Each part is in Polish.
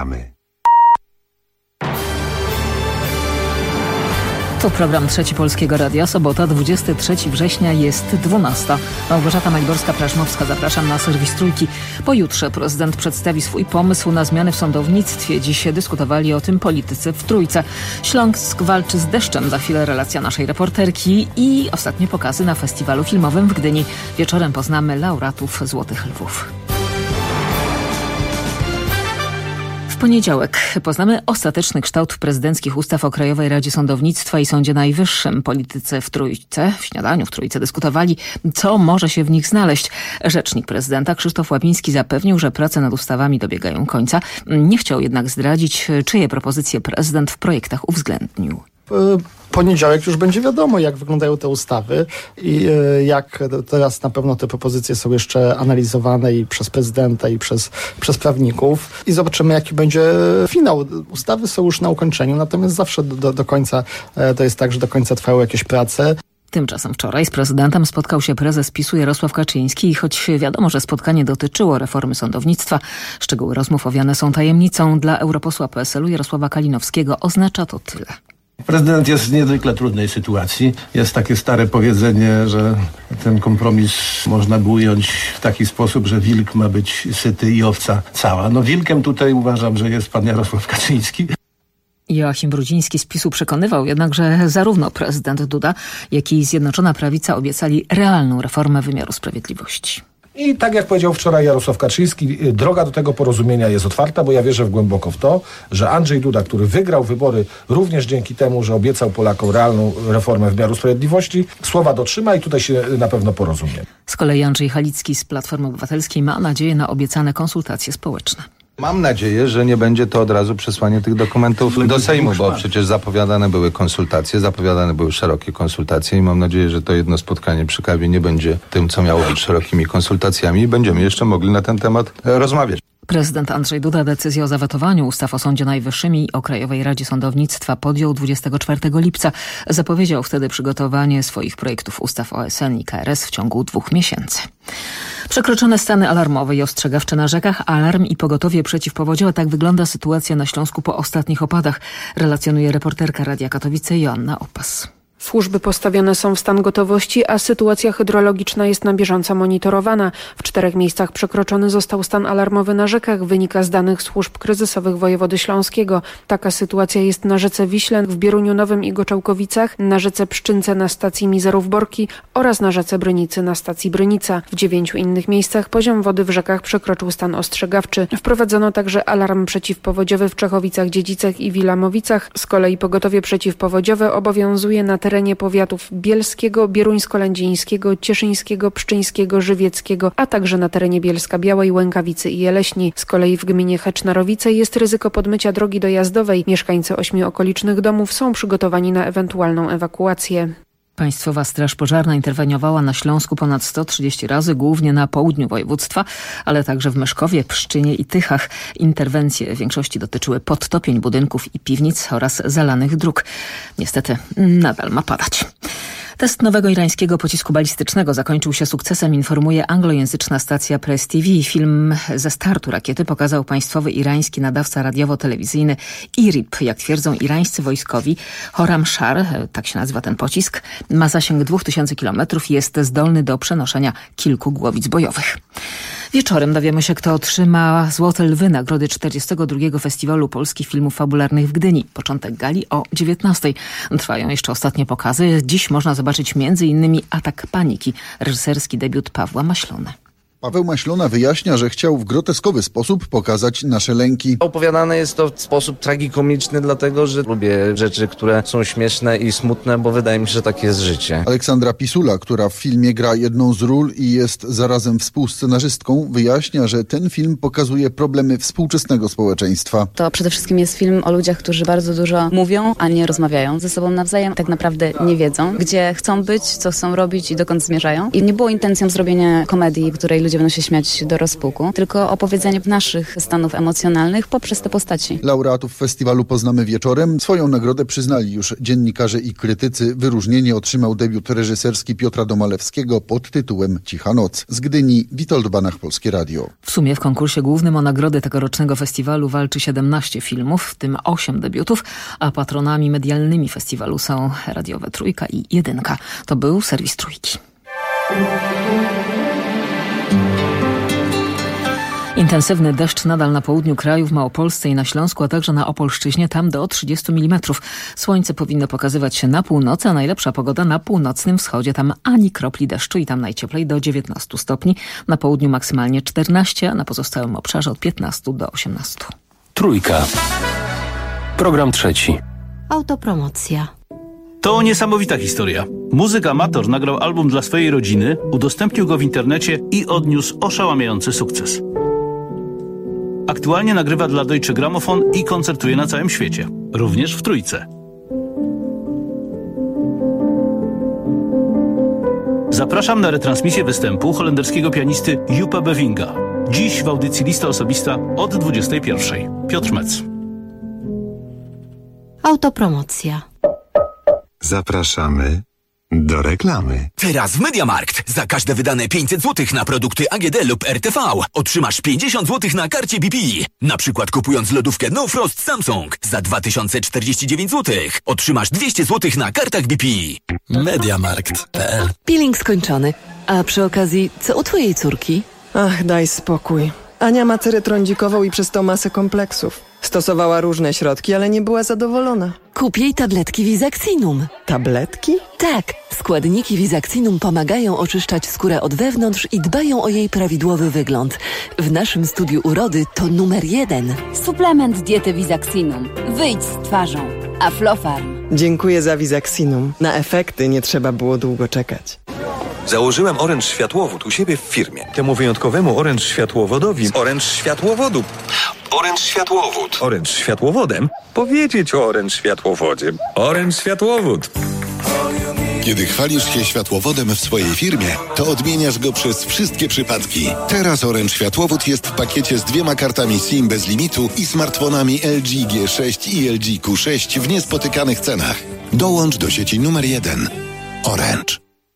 Zapraszamy. To program Trzeci Polskiego Radia. Sobota, 23 września, jest 12. Małgorzata Maliborska-Prażmowska. Zapraszam na serwis Trójki. Pojutrze prezydent przedstawi swój pomysł na zmiany w sądownictwie. Dziś dyskutowali o tym politycy w Trójce. Śląsk walczy z deszczem. Za chwilę relacja naszej reporterki i ostatnie pokazy na festiwalu filmowym w Gdyni. Wieczorem poznamy laureatów Złotych Lwów. W poniedziałek poznamy ostateczny kształt prezydenckich ustaw o Krajowej Radzie Sądownictwa i Sądzie Najwyższym. Politycy w Trójce, w śniadaniu w Trójce dyskutowali, co może się w nich znaleźć. Rzecznik prezydenta Krzysztof Łapiński zapewnił, że prace nad ustawami dobiegają końca. Nie chciał jednak zdradzić, czyje propozycje prezydent w projektach uwzględnił. Poniedziałek już będzie wiadomo, jak wyglądają te ustawy i jak teraz na pewno te propozycje są jeszcze analizowane i przez prezydenta, i przez prawników. I zobaczymy, jaki będzie finał. Ustawy są już na ukończeniu, natomiast zawsze do końca to jest tak, że do końca trwają jakieś prace. Tymczasem wczoraj z prezydentem spotkał się prezes PiS-u Jarosław Kaczyński i choć wiadomo, że spotkanie dotyczyło reformy sądownictwa, szczegóły rozmów owiane są tajemnicą. Dla europosła PSL-u Jarosława Kalinowskiego oznacza to tyle. Prezydent jest w niezwykle trudnej sytuacji. Jest takie stare powiedzenie, że ten kompromis można by ująć w taki sposób, że wilk ma być syty i owca cała. No wilkiem tutaj uważam, że jest pan Jarosław Kaczyński. Joachim Brudziński z PiS-u przekonywał jednak, że zarówno prezydent Duda, jak i Zjednoczona Prawica obiecali realną reformę wymiaru sprawiedliwości. I tak jak powiedział wczoraj Jarosław Kaczyński, droga do tego porozumienia jest otwarta, bo ja wierzę głęboko w to, że Andrzej Duda, który wygrał wybory również dzięki temu, że obiecał Polakom realną reformę wymiaru sprawiedliwości, słowa dotrzyma i tutaj się na pewno porozumie. Z kolei Andrzej Halicki z Platformy Obywatelskiej ma nadzieję na obiecane konsultacje społeczne. Mam nadzieję, że nie będzie to od razu przesłanie tych dokumentów do Sejmu, bo przecież zapowiadane były konsultacje, zapowiadane były szerokie konsultacje i mam nadzieję, że to jedno spotkanie przy kawie nie będzie tym, co miało być szerokimi konsultacjami i będziemy jeszcze mogli na ten temat rozmawiać. Prezydent Andrzej Duda decyzję o zawetowaniu ustaw o Sądzie Najwyższym i o Krajowej Radzie Sądownictwa podjął 24 lipca. Zapowiedział wtedy przygotowanie swoich projektów ustaw o SN i KRS w ciągu 2 miesięcy. Przekroczone stany alarmowe i ostrzegawcze na rzekach, alarm i pogotowie przeciwpowodziowe. Tak wygląda sytuacja na Śląsku po ostatnich opadach, relacjonuje reporterka Radia Katowice Joanna Opas. Służby postawione są w stan gotowości, a sytuacja hydrologiczna jest na bieżąco monitorowana. W 4 miejscach przekroczony został stan alarmowy na rzekach, wynika z danych służb kryzysowych wojewody śląskiego. Taka sytuacja jest na rzece Wiśle, w Bieruniu Nowym i Goczałkowicach, na rzece Pszczynce na stacji Mizerów-Borki oraz na rzece Brynicy na stacji Brynica. W 9 innych miejscach poziom wody w rzekach przekroczył stan ostrzegawczy. Wprowadzono także alarm przeciwpowodziowy w Czechowicach-Dziedzicach i Wilamowicach. Z kolei pogotowie przeciwpowodziowe obowiązuje na terenie powiatów bielskiego, bieruńsko-lędzińskiego, cieszyńskiego, pszczyńskiego, żywieckiego, a także na terenie Bielska-Białej, Łękawicy i Jeleśni. Z kolei w gminie Hecz-Narowice jest ryzyko podmycia drogi dojazdowej. Mieszkańcy 8 okolicznych domów są przygotowani na ewentualną ewakuację. Państwowa Straż Pożarna interweniowała na Śląsku ponad 130 razy, głównie na południu województwa, ale także w Myszkowie, Pszczynie i Tychach. Interwencje w większości dotyczyły podtopień budynków i piwnic oraz zalanych dróg. Niestety nadal ma padać. Test nowego irańskiego pocisku balistycznego zakończył się sukcesem, informuje anglojęzyczna stacja Press TV. Film ze startu rakiety pokazał państwowy irański nadawca radiowo-telewizyjny IRIB. Jak twierdzą irańscy wojskowi, Khorramshahr, tak się nazywa ten pocisk, ma zasięg 2000 km i jest zdolny do przenoszenia kilku głowic bojowych. Wieczorem dowiemy się, kto otrzyma Złote Lwy, nagrody 42. Festiwalu Polskich Filmów Fabularnych w Gdyni. Początek gali o 19:00. Trwają jeszcze ostatnie pokazy. Dziś można zobaczyć m.in. Atak paniki, reżyserski debiut Pawła Maślony. Paweł Maślona wyjaśnia, że chciał w groteskowy sposób pokazać nasze lęki. Opowiadane jest to w sposób tragikomiczny, dlatego że lubię rzeczy, które są śmieszne i smutne, bo wydaje mi się, że takie jest życie. Aleksandra Pisula, która w filmie gra jedną z ról i jest zarazem współscenarzystką, wyjaśnia, że ten film pokazuje problemy współczesnego społeczeństwa. To przede wszystkim jest film o ludziach, którzy bardzo dużo mówią, a nie rozmawiają ze sobą nawzajem. Tak naprawdę nie wiedzą, gdzie chcą być, co chcą robić i dokąd zmierzają. I nie było intencją zrobienia komedii, w której ludzie ludzie będą się śmiać do rozpuku, tylko opowiedzenie naszych stanów emocjonalnych poprzez te postaci. Laureatów festiwalu poznamy wieczorem. Swoją nagrodę przyznali już dziennikarze i krytycy. Wyróżnienie otrzymał debiut reżyserski Piotra Domalewskiego pod tytułem Cicha noc. Z Gdyni Witold Banach, Polskie Radio. W sumie w konkursie głównym o nagrody tegorocznego festiwalu walczy 17 filmów, w tym 8 debiutów, a patronami medialnymi festiwalu są radiowe Trójka i Jedynka. To był serwis Trójki. Intensywny deszcz nadal na południu kraju, w Małopolsce i na Śląsku, a także na Opolszczyźnie, tam do 30 mm. Słońce powinno pokazywać się na północy, a najlepsza pogoda na północnym wschodzie. Tam ani kropli deszczu i tam najcieplej do 19 stopni. Na południu maksymalnie 14, a na pozostałym obszarze od 15 do 18. Trójka. Program trzeci. Autopromocja. To niesamowita historia. Muzyk amator nagrał album dla swojej rodziny, udostępnił go w internecie i odniósł oszałamiający sukces. Aktualnie nagrywa dla Deutsche Grammophon i koncertuje na całym świecie, również w Trójce. Zapraszam na retransmisję występu holenderskiego pianisty Joepa Bevinga. Dziś w audycji Lista Osobista od 21:00. Piotr Mec. Autopromocja. Zapraszamy do reklamy. Teraz w MediaMarkt za każde wydane 500 zł na produkty AGD lub RTV otrzymasz 50 zł na karcie BP. Na przykład kupując lodówkę No Frost Samsung za 2049 zł otrzymasz 200 zł na kartach BP. MediaMarkt.pl. Peeling skończony. A przy okazji, co u twojej córki? Ach, daj spokój. Ania ma cerę trądzikową i przez to masę kompleksów. Stosowała różne środki, ale nie była zadowolona. Kup jej tabletki Visaxinum. Tabletki? Tak. Składniki Visaxinum pomagają oczyszczać skórę od wewnątrz i dbają o jej prawidłowy wygląd. W naszym studiu urody to numer 1. Suplement diety Visaxinum. Wyjdź z twarzą. Aflofarm. Dziękuję za Visaxinum. Na efekty nie trzeba było długo czekać. Założyłem Orange Światłowód u siebie w firmie. Temu wyjątkowemu Orange Światłowodowi Orange Światłowodu. Orange Światłowód. Orange Światłowodem? Powiedzieć o Orange Światłowodzie. Orange Światłowód. Kiedy chwalisz się światłowodem w swojej firmie, to odmieniasz go przez wszystkie przypadki. Teraz Orange Światłowód jest w pakiecie z 2 kartami SIM bez limitu i smartfonami LG G6 i LG Q6 w niespotykanych cenach. Dołącz do sieci numer 1. Orange.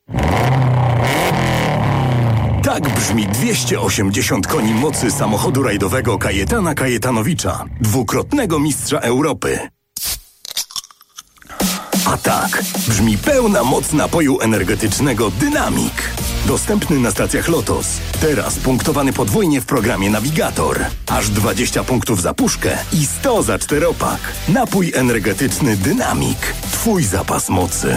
Tak brzmi 280 koni mocy samochodu rajdowego Kajetana Kajetanowicza, dwukrotnego mistrza Europy. A tak brzmi pełna moc napoju energetycznego Dynamik. Dostępny na stacjach Lotos. Teraz punktowany podwójnie w programie Navigator. Aż 20 punktów za puszkę i 100 za 4-pak. Napój energetyczny Dynamik. Twój zapas mocy.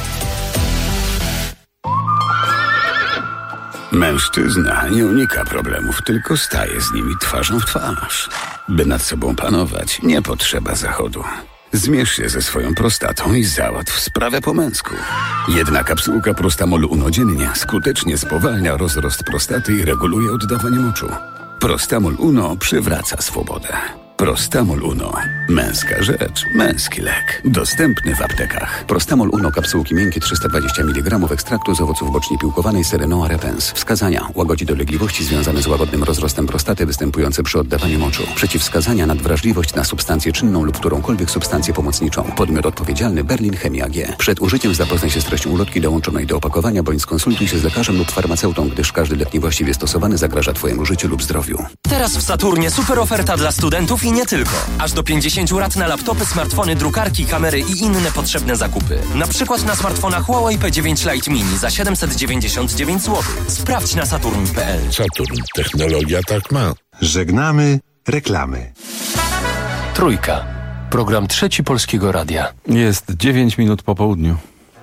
Mężczyzna nie unika problemów, tylko staje z nimi twarzą w twarz. By nad sobą panować, nie potrzeba zachodu. Zmierz się ze swoją prostatą i załatw sprawę po męsku. Jedna kapsułka Prostamol Uno dziennie skutecznie spowalnia rozrost prostaty i reguluje oddawanie moczu. Prostamol Uno przywraca swobodę. Prostamol Uno. Męska rzecz, męski lek. Dostępny w aptekach. Prostamol Uno, kapsułki miękkie 320 mg ekstraktu z owoców boczni piłkowanej Serenoa repens. Wskazania: łagodzi dolegliwości związane z łagodnym rozrostem prostaty występujące przy oddawaniu moczu. Przeciwwskazania: nadwrażliwość na substancję czynną lub którąkolwiek substancję pomocniczą. Podmiot odpowiedzialny: Berlin Chemia AG. Przed użyciem zapoznaj się z treścią ulotki dołączonej do opakowania bądź skonsultuj się z lekarzem lub farmaceutą, gdyż każdy lek niewłaściwie stosowany zagraża twojemu życiu lub zdrowiu. Teraz w Saturnie super oferta dla studentów i nie tylko. Aż do 50 rat na laptopy, smartfony, drukarki, kamery i inne potrzebne zakupy. Na przykład na smartfonach Huawei P9 Lite Mini za 799 zł. Sprawdź na saturn.pl. Saturn. Technologia tak ma. Żegnamy reklamy. Trójka. Program trzeci Polskiego Radia. Jest 9 minut po południu.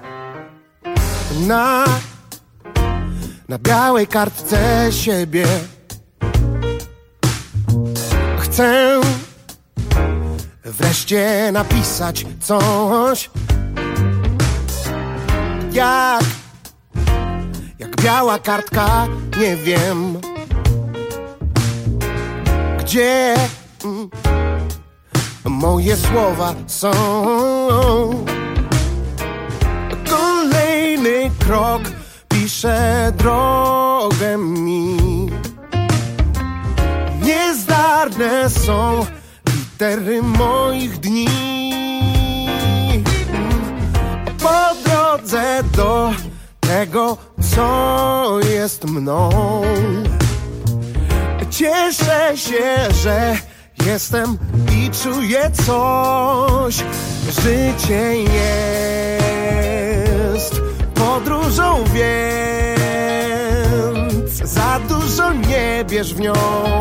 Na białej kartce siebie chcę wreszcie napisać coś, jak biała kartka, nie wiem gdzie moje słowa są. Kolejny krok pisze drogę mi. Bezdarne są litery moich dni. Po drodze do tego, co jest mną, cieszę się, że jestem i czuję coś. Życie jest podróżą, więc za dużo nie bierz w nią,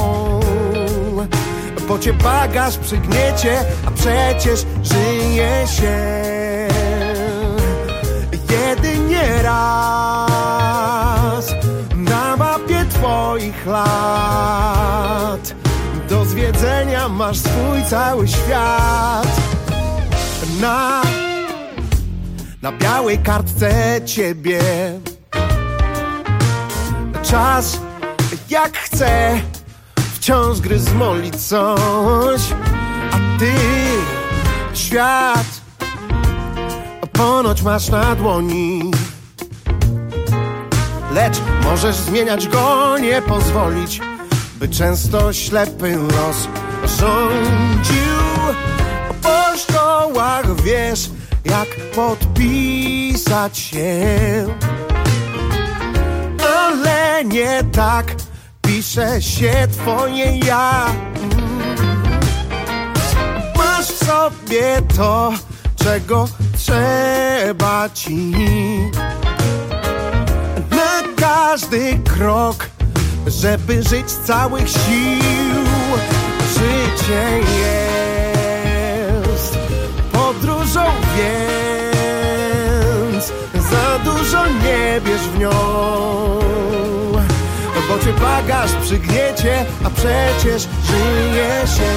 bo cię bagaż przygniecie, a przecież żyje się jedynie raz na mapie twoich lat. Do zwiedzenia masz swój cały świat. Na białej kartce ciebie czas jak chce wciąż gry zmolić coś, a ty świat ponoć masz na dłoni. Lecz możesz zmieniać go, nie pozwolić, by często ślepy los rządził. Po szkołach wiesz, jak podpisać się, ale nie tak pisze się twoje ja. Masz w sobie to, czego trzeba ci na każdy krok, żeby żyć z całych sił. Życie jest podróżą, więc za dużo nie bierz w nią, bo cię bagaż przygniecie, a przecież żyje się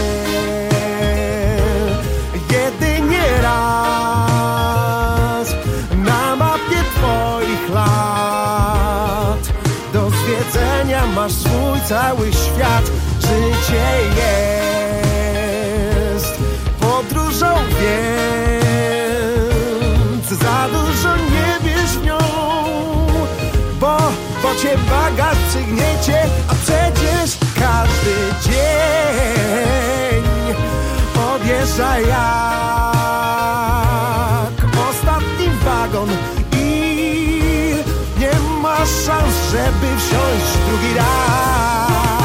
jedynie raz na mapie twoich lat. Do zwiedzenia masz swój cały świat. Życie jest podróżą, więc za dużo nie bierz w nią, bo cię bagaż przygniecie, a przecież każdy dzień odjeżdża jak ostatni wagon i nie masz szans, żeby wsiąść drugi raz.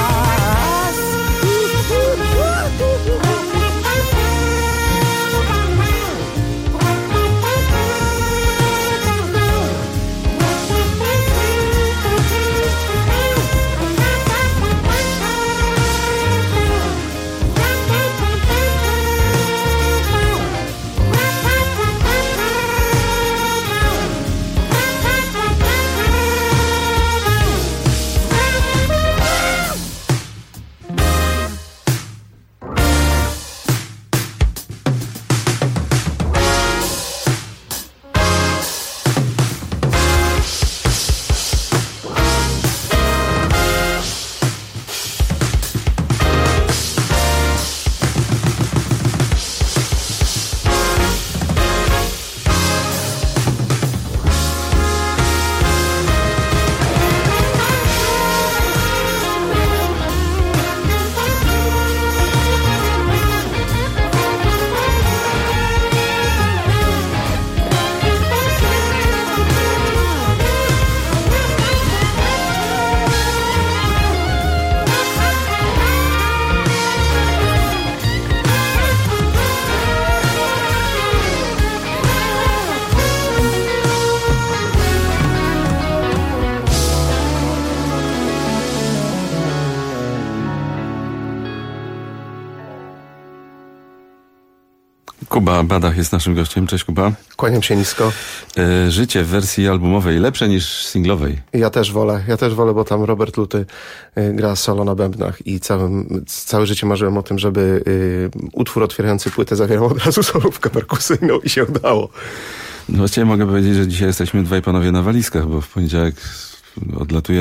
Kuba Badach jest naszym gościem. Cześć, Kuba. Kłaniam się nisko. Życie w wersji albumowej lepsze niż singlowej. Ja też wolę, bo tam Robert Luty gra solo na bębnach i całe życie marzyłem o tym, żeby utwór otwierający płytę zawierał od razu solówkę perkusyjną i się udało. No właściwie mogę powiedzieć, że dzisiaj jesteśmy dwaj panowie na walizkach, bo w poniedziałek odlatujemy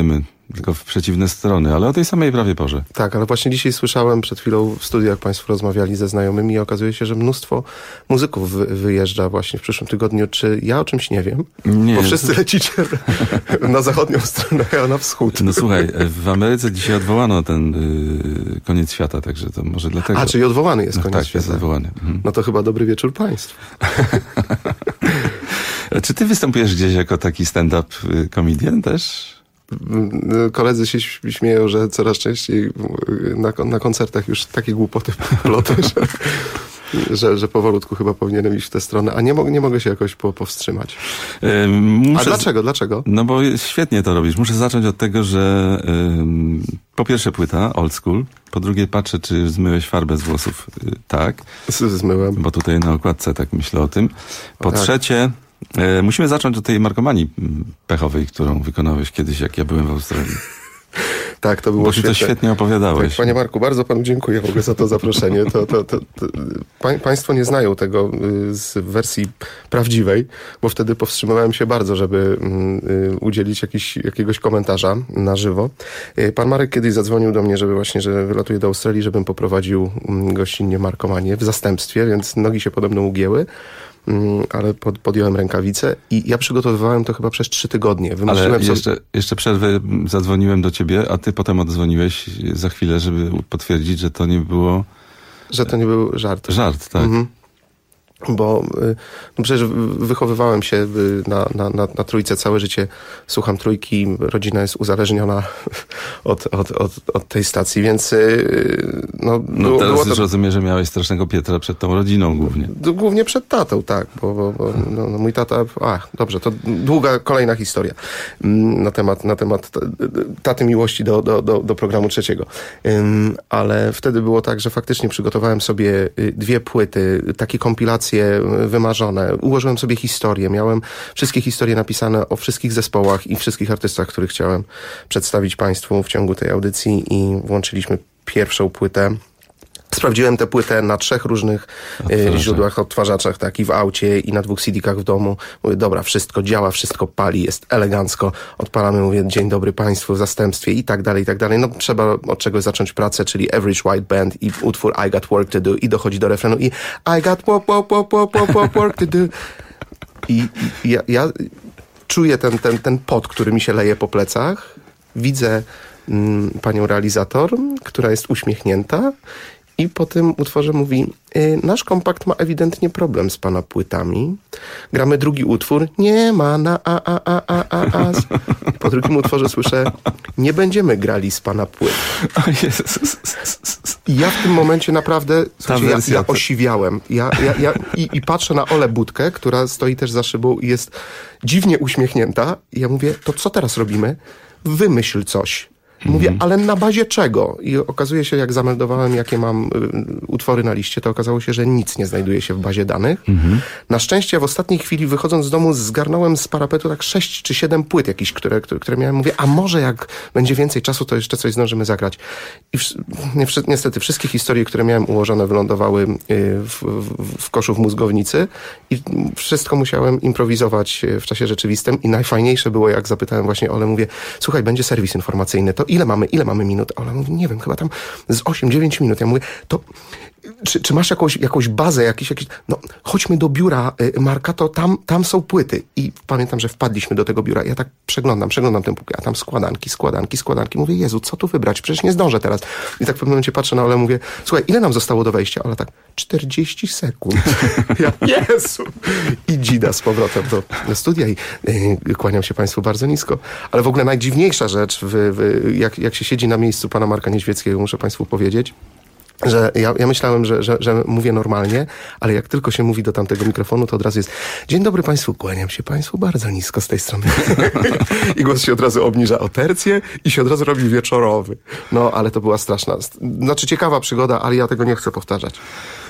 tylko w przeciwne strony, ale o tej samej prawie porze. Tak, ale właśnie dzisiaj słyszałem przed chwilą w studiu, jak państwo rozmawiali ze znajomymi i okazuje się, że mnóstwo muzyków wyjeżdża właśnie w przyszłym tygodniu. Czy ja o czymś nie wiem? Nie. Bo wszyscy lecicie na zachodnią stronę, a na wschód. No słuchaj, w Ameryce dzisiaj odwołano ten koniec świata, także to może dlatego. A, czyli odwołany jest koniec świata. Jest odwołany. No to chyba dobry wieczór państwu. Czy ty występujesz gdzieś jako taki stand-up comedian też? Koledzy się śmieją, że coraz częściej na koncertach już takie głupoty ploty, że powolutku chyba powinienem iść w tę stronę, a nie mogę się jakoś powstrzymać. A dlaczego? No bo świetnie to robisz. Muszę zacząć od tego, że po pierwsze płyta, old school, po drugie patrzę, czy zmyłeś farbę z włosów. Tak. Zmyłem. Bo tutaj na okładce tak myślę o tym. Po trzecie, musimy zacząć od tej markomanii pechowej, którą wykonałeś kiedyś, jak ja byłem w Australii. Tak, to było świetne. Bo ty to świetnie opowiadałeś. Tak, panie Marku, bardzo panu dziękuję w ogóle za to zaproszenie. Państwo nie znają tego z wersji prawdziwej, bo wtedy powstrzymywałem się bardzo, żeby udzielić jakiegoś komentarza na żywo. Pan Marek kiedyś zadzwonił do mnie, że wylatuje do Australii, żebym poprowadził gościnnie markomanię w zastępstwie, więc nogi się podobno ugięły. Ale podjąłem rękawice i ja przygotowywałem to chyba przez 3 tygodnie. Ale jeszcze przerwę, zadzwoniłem do ciebie, a ty potem odzwoniłeś za chwilę, żeby potwierdzić, że to nie było... Że to nie był żart. Żart, tak. Mhm. Bo przecież wychowywałem się na Trójce, całe życie słucham Trójki, rodzina jest uzależniona od tej stacji, więc teraz już rozumiem, że miałeś strasznego Pietra przed tą rodziną głównie. Głównie przed tatą, tak, bo mój tata, dobrze, to długa kolejna historia na temat taty miłości do programu trzeciego. Ale wtedy było tak, że faktycznie przygotowałem sobie 2 płyty, takie kompilacje wymarzone. Ułożyłem sobie historię. Miałem wszystkie historie napisane o wszystkich zespołach i wszystkich artystach, których chciałem przedstawić państwu w ciągu tej audycji i włączyliśmy pierwszą płytę. Sprawdziłem tę płytę na 3 różnych źródłach, odtwarzaczach, tak, i w aucie, i na 2 CD-kach w domu. Mówię, dobra, wszystko działa, wszystko pali, jest elegancko. Odpalamy, mówię, dzień dobry państwu w zastępstwie i tak dalej, i tak dalej. No trzeba od czegoś zacząć pracę, czyli Average White Band i utwór I Got Work to Do i dochodzi do refrenu i I got work to do. I ja czuję ten pot, który mi się leje po plecach. Widzę panią realizator, która jest uśmiechnięta. I po tym utworze mówi, nasz kompakt ma ewidentnie problem z pana płytami. Gramy drugi utwór, nie ma na a. Po drugim utworze słyszę, nie będziemy grali z pana płyt. I ja w tym momencie naprawdę, ja osiwiałem. I patrzę na Olę Budkę, która stoi też za szybą i jest dziwnie uśmiechnięta. I ja mówię, to co teraz robimy? Wymyśl coś. Mówię, ale na bazie czego? I okazuje się, jak zameldowałem, jakie mam utwory na liście, to okazało się, że nic nie znajduje się w bazie danych. Na szczęście w ostatniej chwili, wychodząc z domu, zgarnąłem z parapetu tak 6 czy 7 płyt jakichś, które miałem. Mówię, a może jak będzie więcej czasu, to jeszcze coś zdążymy zagrać. I niestety wszystkie historie, które miałem ułożone, wylądowały w koszu w mózgownicy i wszystko musiałem improwizować w czasie rzeczywistym. I najfajniejsze było, jak zapytałem właśnie Olę, mówię, słuchaj, będzie serwis informacyjny, to ile mamy minut? A ona mówi, nie wiem, chyba tam z 8-9 minut. Ja mówię, to czy masz jakąś bazę, jakiś, no chodźmy do biura Marka, to tam są płyty. I pamiętam, że wpadliśmy do tego biura. Ja tak przeglądam tę półkę, a tam składanki. Mówię, Jezu, co tu wybrać? Przecież nie zdążę teraz. I tak w pewnym momencie patrzę na Olę, mówię, słuchaj, ile nam zostało do wejścia? Ola tak, 40 sekund. Ja, Jezu! I dzida z powrotem do studia i kłaniam się państwu bardzo nisko. Ale w ogóle najdziwniejsza rzecz, jak się siedzi na miejscu pana Marka Niedźwieckiego, muszę państwu powiedzieć, że ja myślałem, że mówię normalnie, ale jak tylko się mówi do tamtego mikrofonu, to od razu jest dzień dobry państwu, kłaniam się państwu bardzo nisko z tej strony. I głos się od razu obniża o tercję i się od razu robi wieczorowy. No, ale to była straszna, ciekawa przygoda, ale ja tego nie chcę powtarzać.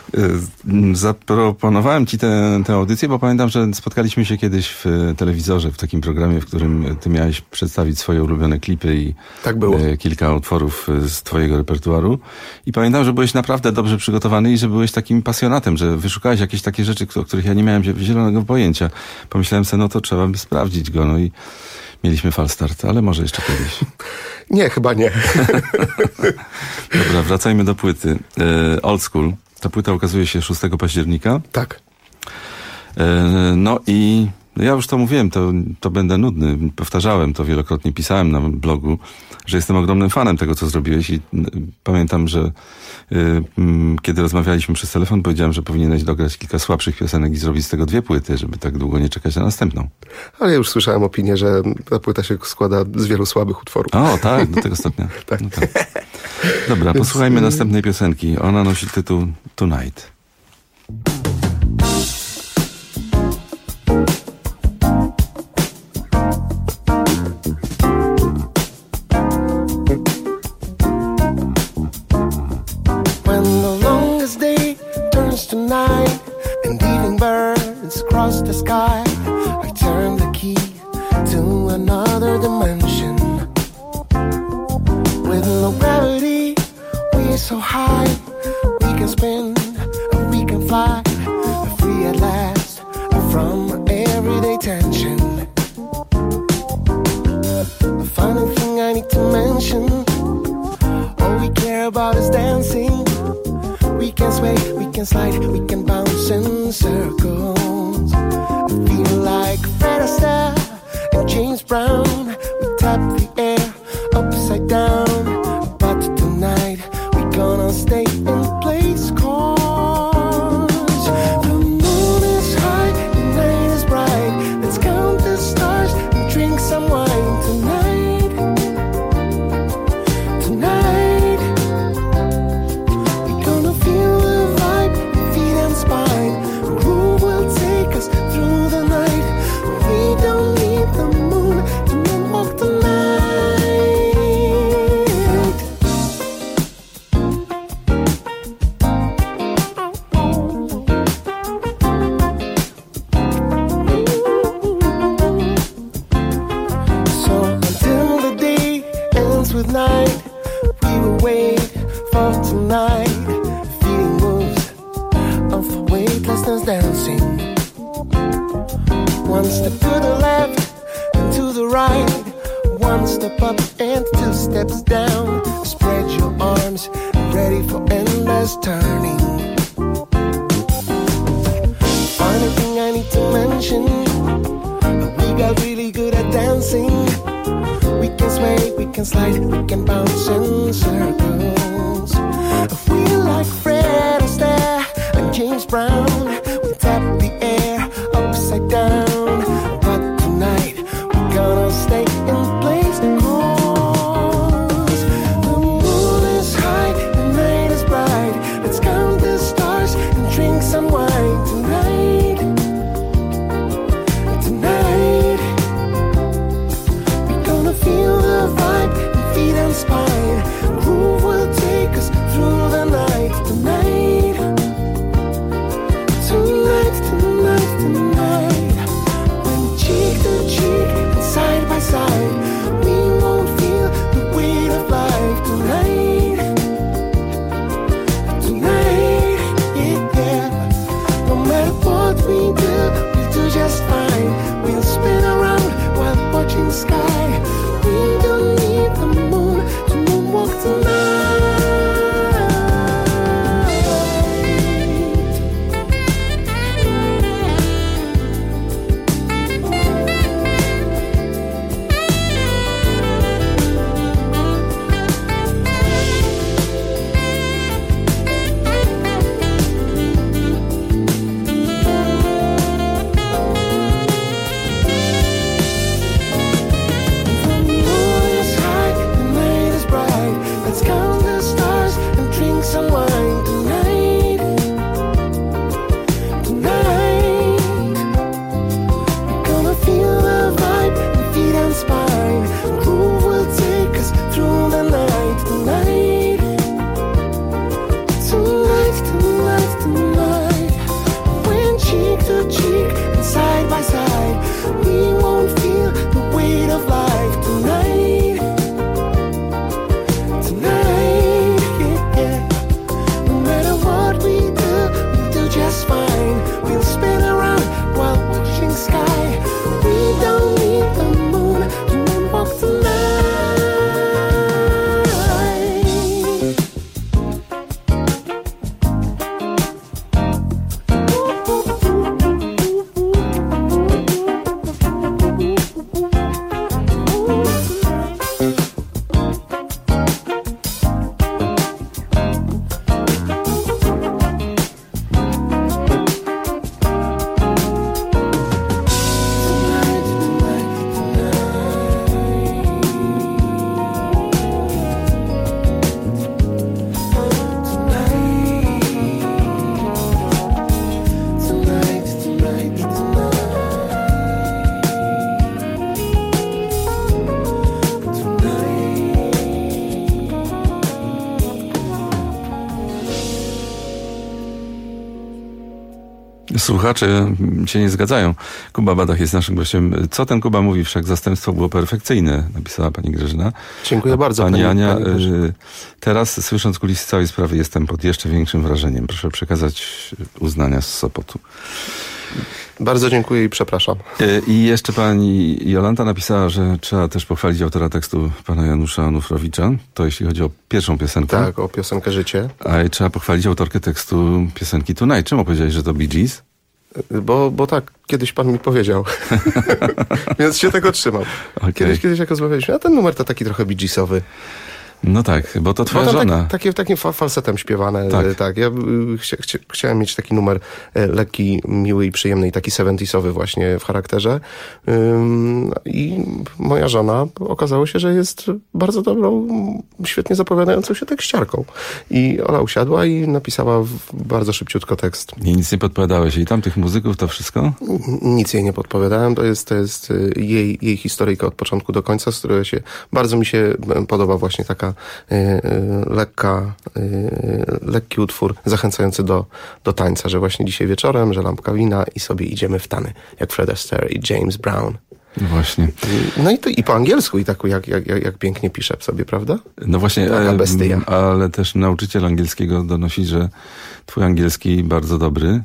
Zaproponowałem ci tę audycję, bo pamiętam, że spotkaliśmy się kiedyś w telewizorze, w takim programie, w którym ty miałeś przedstawić swoje ulubione klipy i tak było. Kilka utworów z twojego repertuaru. I pamiętam, że byłeś naprawdę dobrze przygotowany i że byłeś takim pasjonatem, że wyszukałeś jakieś takie rzeczy, o których ja nie miałem zielonego pojęcia. Pomyślałem sobie, no to trzeba by sprawdzić go, no i mieliśmy falstart, ale może jeszcze kiedyś. Nie, chyba nie. Dobra, wracajmy do płyty. Old School. Ta płyta ukazuje się 6 października. Tak. No i ja już to mówiłem, to będę nudny. Powtarzałem to wielokrotnie, pisałem na blogu, że jestem ogromnym fanem tego, co zrobiłeś i pamiętam, że kiedy rozmawialiśmy przez telefon, powiedziałem, że powinieneś dograć kilka słabszych piosenek i zrobić z tego 2 płyty, żeby tak długo nie czekać na następną. Ale ja już słyszałem opinię, że ta płyta się składa z wielu słabych utworów. O, tak, do tego stopnia. Tak. No tak. Dobra, posłuchajmy następnej piosenki. Ona nosi tytuł Tonight. Tonight, and evening birds cross the sky. I turn the key to another dimension. With no gravity, we're so high. We can spin, we can fly, free at last from everyday tension. The funny thing I need to mention, all we care about is dancing. We can sway, we can slide, we can bounce in circles. I feel like Fred Astaire and James Brown. We tap the air upside down. But tonight we're gonna stay in place, 'cause the moon is high, the night is bright. Let's count the stars and drink some wine tonight. Tonight we're gonna feel the vibe, feet and spine. The groove will take us through the night. We don't need the moon to moonwalk tonight. So until the day ends with night, we will wait for tonight. Feeling moves of weightlessness dancing. One step to the left and to the right. One step up and 2 steps down. Spread your arms, ready for endless turning. Funny thing I need to mention, we got really good at dancing. We can sway, we can slide, we can bounce in circles. We like Fred Astaire and James Brown. We tap the air upside down. But tonight we're gonna stay in place, 'cause the moon is high, the night is bright. Let's count the stars and drink some wine tonight. Tonight we're gonna feel the vibe, feet and spine. Groove will take us through the night tonight. Słuchacze się nie zgadzają. Kuba Badach jest naszym gościem. Co ten Kuba mówi? Wszak zastępstwo było perfekcyjne, napisała pani Grażyna. Dziękuję bardzo. Pani Ania, teraz słysząc kulisy całej sprawy jestem pod jeszcze większym wrażeniem. Proszę przekazać uznania z Sopotu. Bardzo dziękuję i przepraszam. I jeszcze pani Jolanta napisała, że trzeba też pochwalić autora tekstu pana Janusza Onufrowicza. To jeśli chodzi o pierwszą piosenkę. Tak, o piosenkę Życie. A trzeba pochwalić autorkę tekstu piosenki Tonight. Czemu powiedziałeś, że to Bee Gees? Bo tak, kiedyś pan mi powiedział. Więc się tego trzymam. Okay. Kiedyś jak rozmawialiśmy, a ten numer to taki trochę Bee Geesowy. No tak, bo to twoja żona. Takim falsetem śpiewane. Tak. Ja chciałem mieć taki numer lekki, miły i przyjemny i taki 70sowy właśnie w charakterze. I moja żona okazało się, że jest bardzo dobrą, świetnie zapowiadającą się tekściarką. I ona usiadła i napisała bardzo szybciutko tekst. I nic nie podpowiadałeś jej tam, tych muzyków, to wszystko? Nic jej nie podpowiadałem. To jest jej historyjka od początku do końca, z której bardzo mi się podoba właśnie taka lekki utwór zachęcający do tańca, że właśnie dzisiaj wieczorem, że lampka wina i sobie idziemy w tany, jak Fred Astaire i James Brown. Właśnie. No i po angielsku i tak jak pięknie pisze sobie, prawda? No właśnie, ale też nauczyciel angielskiego donosi, że twój angielski bardzo dobry,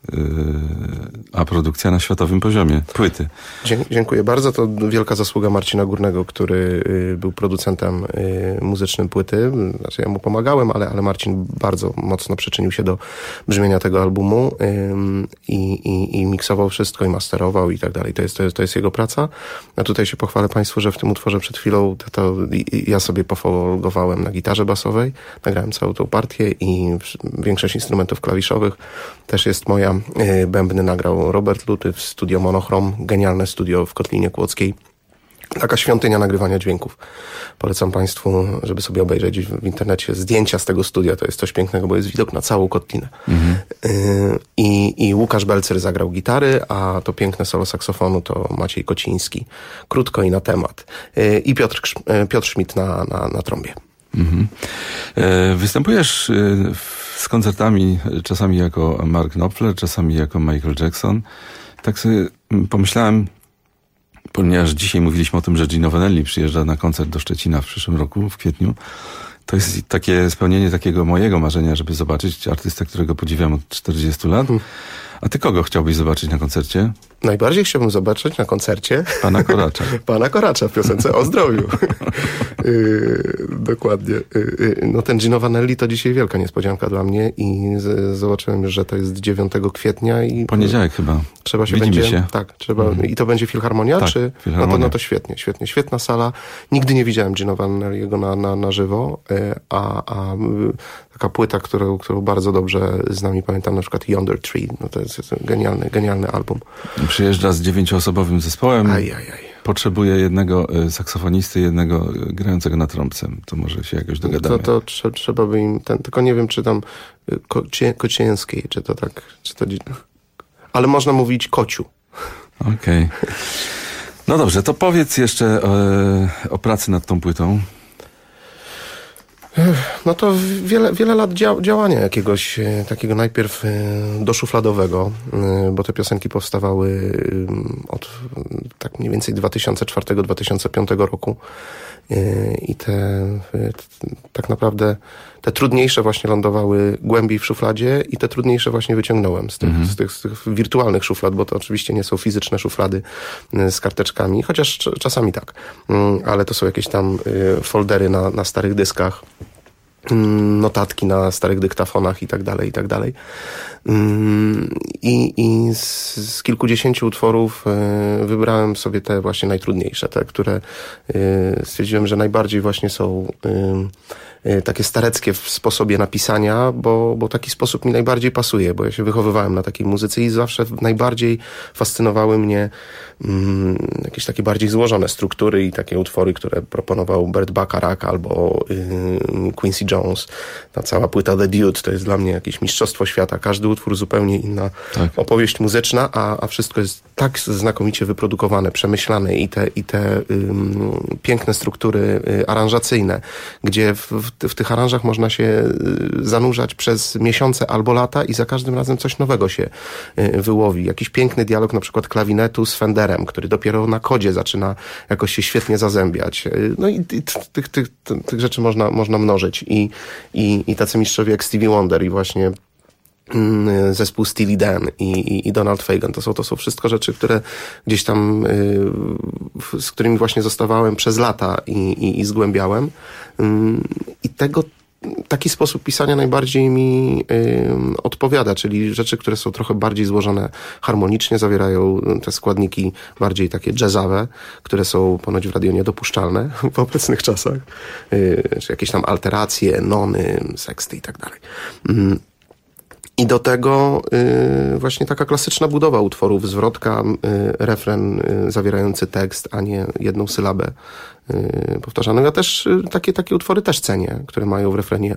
a produkcja na światowym poziomie, płyty. Dziękuję bardzo. To wielka zasługa Marcina Górnego, który był producentem muzycznym płyty. Znaczy ja mu pomagałem, ale Marcin bardzo mocno przyczynił się do brzmienia tego albumu i miksował wszystko i masterował i tak dalej. To jest jego praca. A tutaj się pochwalę Państwu, że w tym utworze przed chwilą to ja sobie pofolgowałem na gitarze basowej, nagrałem całą tą partię i większość instrumentów klawiszowych też jest moja. Bębny nagrał Robert Luty w studio Monochrom, genialne studio w Kotlinie Kłodzkiej. Taka świątynia nagrywania dźwięków. Polecam Państwu, żeby sobie obejrzeć w internecie zdjęcia z tego studia. To jest coś pięknego, bo jest widok na całą Kotlinę. I Łukasz Belcer zagrał gitary, a to piękne solo saksofonu to Maciej Kociński. Krótko i na temat. I Piotr Schmidt na trąbie. Występujesz z koncertami czasami jako Mark Knopfler, czasami jako Michael Jackson. Tak sobie pomyślałem, ponieważ dzisiaj mówiliśmy o tym, że Gino Vanelli przyjeżdża na koncert do Szczecina w przyszłym roku, w kwietniu. To jest takie spełnienie takiego mojego marzenia, żeby zobaczyć artystę, którego podziwiam od 40 lat. A ty kogo chciałbyś zobaczyć na koncercie? Najbardziej chciałbym zobaczyć na koncercie Pana Koracza. Pana Koracza w piosence o zdrowiu. Dokładnie. No ten Gino Vanelli to dzisiaj wielka niespodzianka dla mnie i zobaczyłem, że to jest 9 kwietnia. I poniedziałek chyba. Trzeba się Widzimy się. Tak, trzeba. I to będzie Filharmonia? Tak, czy? Filharmonia. No to świetnie. Świetna sala. Nigdy nie widziałem Gino Vanelliego na żywo, a taka płyta, którą bardzo dobrze znam i pamiętam, na przykład Yonder Tree. No to jest genialny album. Przyjeżdża z 9-osobowym zespołem. Potrzebuje jednego saksofonisty, jednego grającego na trąbce. To może się jakoś dogadamy. To trzeba by im... tylko nie wiem, czy tam Kocińskiej, czy to tak... Ale można mówić Kociu. Okej. No dobrze, to powiedz jeszcze o pracy nad tą płytą. No to wiele lat działania jakiegoś takiego najpierw doszufladowego, bo te piosenki powstawały od tak mniej więcej 2004-2005 roku i tak naprawdę te trudniejsze właśnie lądowały głębiej w szufladzie i te trudniejsze właśnie wyciągnąłem z tych wirtualnych szuflad, bo to oczywiście nie są fizyczne szuflady z karteczkami, chociaż czasami tak, ale to są jakieś tam foldery na starych dyskach, notatki na starych dyktafonach i tak dalej. I z kilkudziesięciu utworów wybrałem sobie te właśnie najtrudniejsze, te, które stwierdziłem, że najbardziej właśnie są takie stareckie w sposobie napisania, bo taki sposób mi najbardziej pasuje, bo ja się wychowywałem na takiej muzyce i zawsze najbardziej fascynowały mnie jakieś takie bardziej złożone struktury i takie utwory, które proponował Burt Bacharach albo Quincy Jones. Ta cała płyta The Dude to jest dla mnie jakieś mistrzostwo świata. Każdy utwór zupełnie inna opowieść muzyczna, a wszystko jest tak znakomicie wyprodukowane, przemyślane i te piękne struktury aranżacyjne, gdzie w w tych aranżach można się zanurzać przez miesiące albo lata i za każdym razem coś nowego się wyłowi. Jakiś piękny dialog na przykład klawinetu z Fenderem, który dopiero na kodzie zaczyna jakoś się świetnie zazębiać. No i tych rzeczy można mnożyć. I tacy mistrzowie jak Stevie Wonder i właśnie zespół Steely Dan i Donald Fagen. To są wszystko rzeczy, które gdzieś tam, z którymi właśnie zostawałem przez lata i zgłębiałem. I taki sposób pisania najbardziej mi odpowiada, czyli rzeczy, które są trochę bardziej złożone harmonicznie, zawierają te składniki bardziej takie jazzowe, które są ponoć w radio niedopuszczalne w obecnych czasach. Czy jakieś tam alteracje, nony, seksty i tak dalej. I do tego właśnie taka klasyczna budowa utworów, zwrotka, refren zawierający tekst, a nie jedną sylabę powtarzaną. Ja też takie utwory też cenię, które mają w refrenie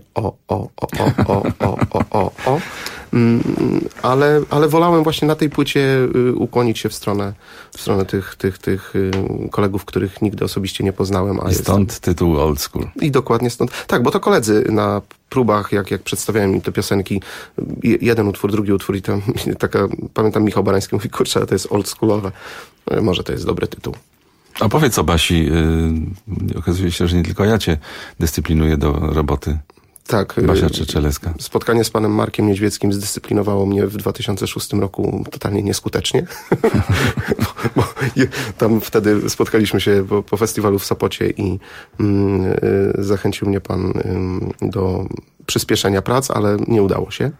ale wolałem właśnie na tej płycie ukłonić się w stronę tych kolegów, których nigdy osobiście nie poznałem. I stąd tytuł Old School. I dokładnie stąd. Tak, bo to koledzy na próbach, jak przedstawiałem im te piosenki, jeden utwór, drugi utwór i tam pamiętam Michał Barański mówi, kurczę, ale to jest old schoolowe. Może to jest dobry tytuł. A powiedz o Basi. Okazuje się, że nie tylko ja cię dyscyplinuję do roboty. Tak. Basia Czeczeleska. Spotkanie z panem Markiem Niedźwieckim zdyscyplinowało mnie w 2006 roku totalnie nieskutecznie. bo tam wtedy spotkaliśmy się po festiwalu w Sopocie i zachęcił mnie pan do przyspieszenia prac, ale nie udało się.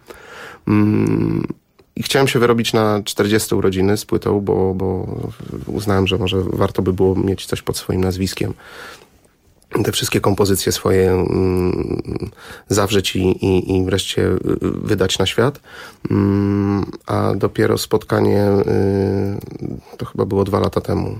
I chciałem się wyrobić na 40 urodziny z płytą, bo uznałem, że może warto by było mieć coś pod swoim nazwiskiem. Te wszystkie kompozycje swoje zawrzeć i wreszcie wydać na świat. A dopiero spotkanie, to chyba było 2 lata temu,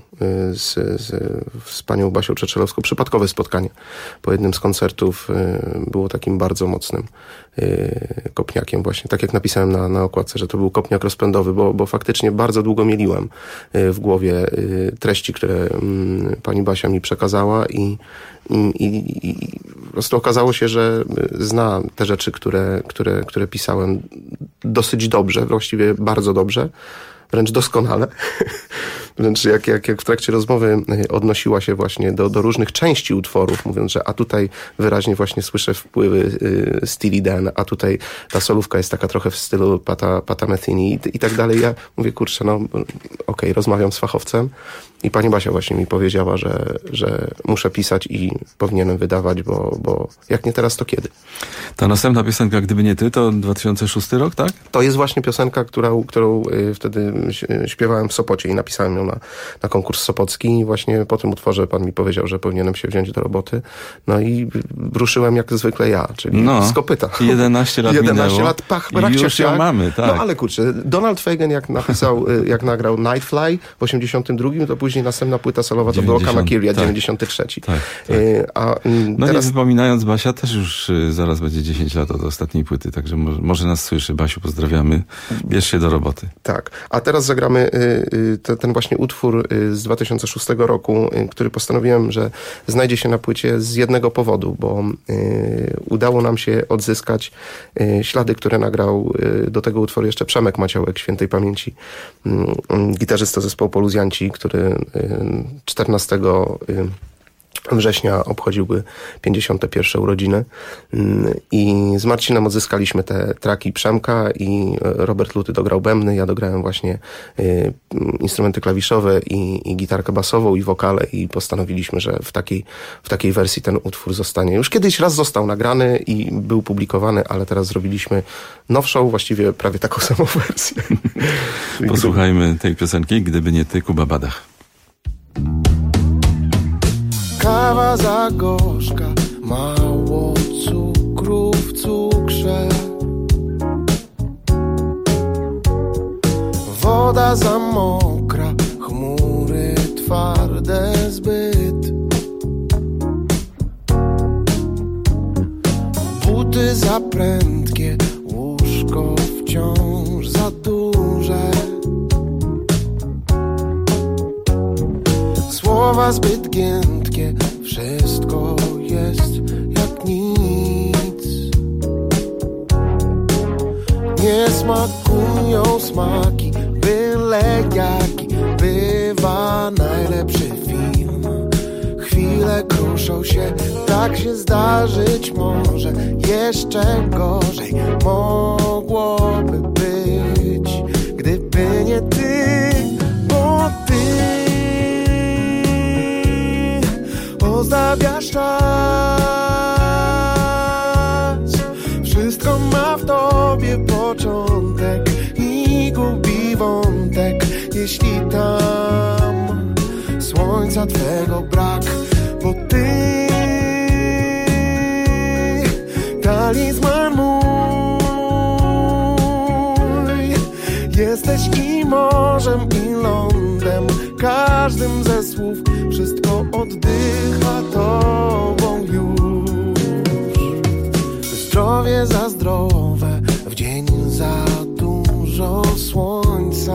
z panią Basią Czeczelowską, przypadkowe spotkanie. Po jednym z koncertów było takim bardzo mocnym kopniakiem właśnie. Tak jak napisałem na okładce, że to był kopniak rozpędowy, bo faktycznie bardzo długo mieliłem w głowie treści, które pani Basia mi przekazała i po prostu okazało się, że zna te rzeczy, które pisałem dosyć dobrze, właściwie bardzo dobrze, wręcz doskonale. Wręcz jak w trakcie rozmowy odnosiła się właśnie do różnych części utworów, mówiąc, że a tutaj wyraźnie właśnie słyszę wpływy Steely Dan, a tutaj ta solówka jest taka trochę w stylu Pata Metheny i tak dalej. Ja mówię, kurczę, okej, rozmawiam z fachowcem i pani Basia właśnie mi powiedziała, że muszę pisać i powinienem wydawać, bo jak nie teraz, to kiedy? Ta następna piosenka, Gdyby nie ty, to 2006 rok, tak? To jest właśnie piosenka, którą wtedy śpiewałem w Sopocie i napisałem ją na konkurs sopocki i właśnie po tym utworze pan mi powiedział, że powinienem się wziąć do roboty. No i ruszyłem jak zwykle ja, czyli z kopyta. 11 lat 11 lat, i już ją mamy, tak. No ale kurczę, Donald Fagen jak nagrał Nightfly w 82, to później następna płyta solowa to było Kamakiria, 93. Tak. Teraz... nie wypominając, Basia też już zaraz będzie 10 lat od ostatniej płyty, także może nas słyszy. Basiu, pozdrawiamy. Bierz się do roboty. Tak. A teraz zagramy ten właśnie utwór z 2006 roku, który postanowiłem, że znajdzie się na płycie z jednego powodu, bo udało nam się odzyskać ślady, które nagrał do tego utworu jeszcze Przemek Maciołek, świętej pamięci, gitarzysta zespołu Poluzjanci, który 14 września obchodziłby 51 urodziny i z Marcinem odzyskaliśmy te traki Przemka i Robert Luty dograł bębny, ja dograłem właśnie instrumenty klawiszowe i gitarkę basową i wokale i postanowiliśmy, że w takiej wersji ten utwór zostanie. Już kiedyś raz został nagrany i był publikowany, ale teraz zrobiliśmy nowszą, właściwie prawie taką samą wersję. Posłuchajmy tej piosenki, Gdyby nie ty, Kuba Badach. Kawa za gorzka, mało cukru w cukrze. Woda za mokra, chmury twarde zbyt. Buty za prędkie, łóżko wciąż za duże. Słowa zbyt giętkie, wszystko jest jak nic. smakują smaki, byle jaki bywa najlepszy film. Chwile kruszą się, tak się zdarzyć może. Jeszcze gorzej mogłoby być, gdyby nie ty, bo ty ozdabiasz czas. Wszystko ma w tobie początek i gubi wątek, jeśli tam słońca twego brak. Bo ty, talizman mój, jesteś i morzem i lądem, każdym ze słów wszystko oddycha tobą już. Zdrowie za zdrowe, w dzień za dużo słońca.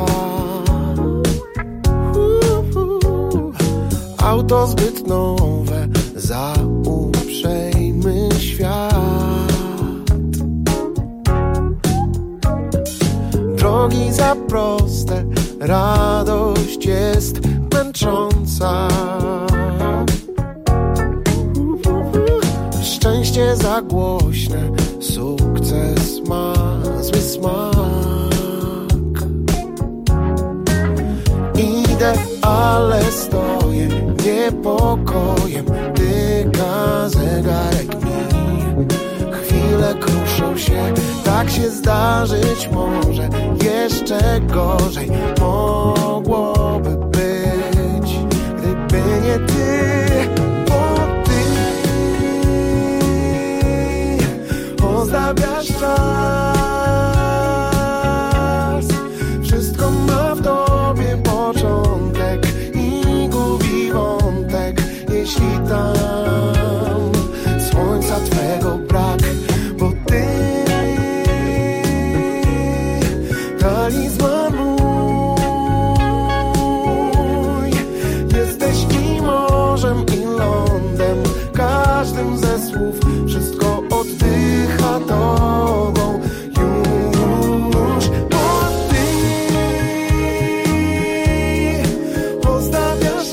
Auto zbyt nowe, za uprzejmy świat. Drogi za proste, radość jest męcząca. Szczęście za głośne, sukces ma zły smak. Idę, ale stoję niepokojem, tyka zegarek mi. Chwile kruszą się, tak się zdarzyć może. Jeszcze gorzej mogłoby być, gdyby nie ty, bo ty ozdabiasz czas. Wszystko ma w tobie początek i gubi wątek, jeśli tam słońca twego brak. Bo ty, talizman mój, jesteś i morzem i lądem, każdym ze słów wszystko oddycha tobą już. Bo ty ozdabiasz